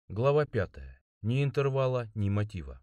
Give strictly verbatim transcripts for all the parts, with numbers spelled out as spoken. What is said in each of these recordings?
Глава пятая. Ни интервала, ни мотива.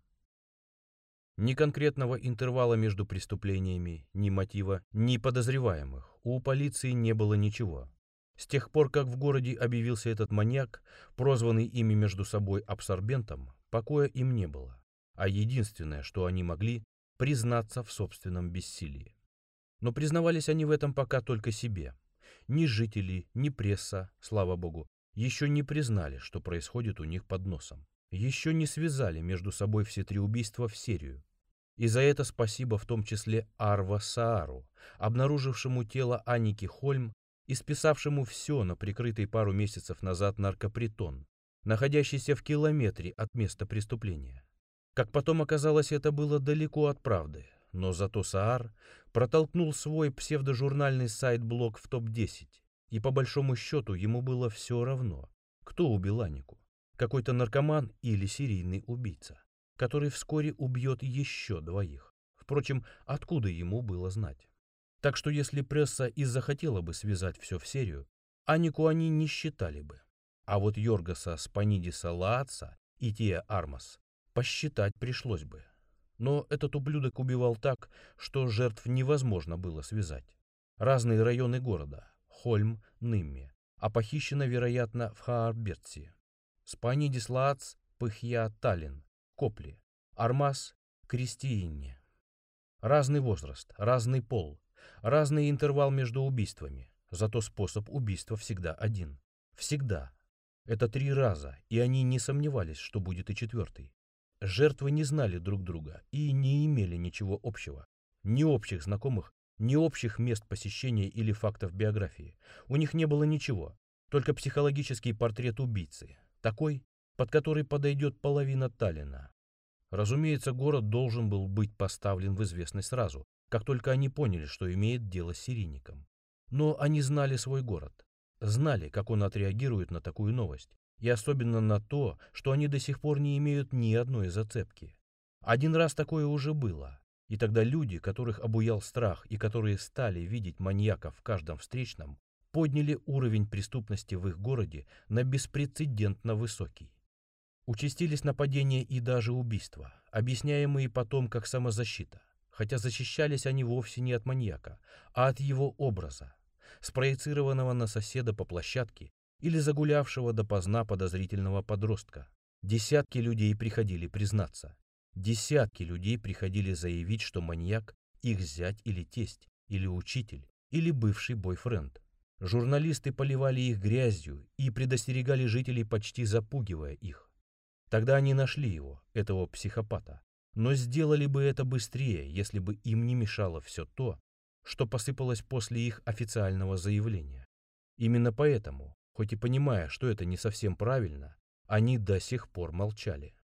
Ни конкретного интервала между преступлениями, ни мотива, ни подозреваемых у полиции не было ничего. С тех пор, как в городе объявился этот маньяк, прозванный ими между собой абсорбентом, покоя им не было. А единственное, что они могли, признаться в собственном бессилии. Но признавались они в этом пока только себе. Ни жители, ни пресса, слава богу, еще не признали, что происходит у них под носом. Еще не связали между собой все три убийства в серию. И за это спасибо в том числе Арва Саару, обнаружившему тело Анники Хольм и списавшему все на прикрытый пару месяцев назад наркопритон, находящийся в километре от места преступления. Как потом оказалось, это было далеко от правды, но зато Саар протолкнул свой псевдожурнальный сайт-блог в топ десять, и по большому счету ему было все равно, кто убил Аннику. Какой-то наркоман или серийный убийца, который вскоре убьет еще двоих. Впрочем, откуда ему было знать? Так что если пресса и захотела бы связать все в серию, Аннику они не считали бы. А вот Йоргаса Спанидиса Лаатса и Тия Армас посчитать пришлось бы. Но этот ублюдок убивал так, что жертв невозможно было связать. Разные районы города – Хольм, Нимме, а похищено, вероятно, в Хаарбертсе. Спанидис Лаац, Пыхья, Таллин, Копли, Армас, Кристиинне. Разный возраст, разный пол, разный интервал между убийствами. Зато способ убийства всегда один. Всегда. Это три раза, и они не сомневались, что будет и четвертый. Жертвы не знали друг друга и не имели ничего общего. Ни общих знакомых, ни общих мест посещения или фактов биографии. У них не было ничего, только психологический портрет убийцы. Такой, под который подойдет половина Таллина. Разумеется, город должен был быть поставлен в известность сразу, как только они поняли, что имеет дело с серийником. Но они знали свой город, знали, как он отреагирует на такую новость, и особенно на то, что они до сих пор не имеют ни одной зацепки. Один раз такое уже было, и тогда люди, которых обуял страх и которые стали видеть маньяка в каждом встречном, подняли уровень преступности в их городе на беспрецедентно высокий. Участились нападения и даже убийства, объясняемые потом как самозащита, хотя защищались они вовсе не от маньяка, а от его образа, спроецированного на соседа по площадке или загулявшего допоздна подозрительного подростка. Десятки людей приходили признаться, десятки людей приходили заявить, что маньяк – их зять или тесть, или учитель, или бывший бойфренд. Журналисты поливали их грязью и предостерегали жителей, почти запугивая их. Тогда они нашли его, этого психопата, но сделали бы это быстрее, если бы им не мешало все то, что посыпалось после их официального заявления. Именно поэтому, хоть и понимая, что это не совсем правильно, они до сих пор молчали.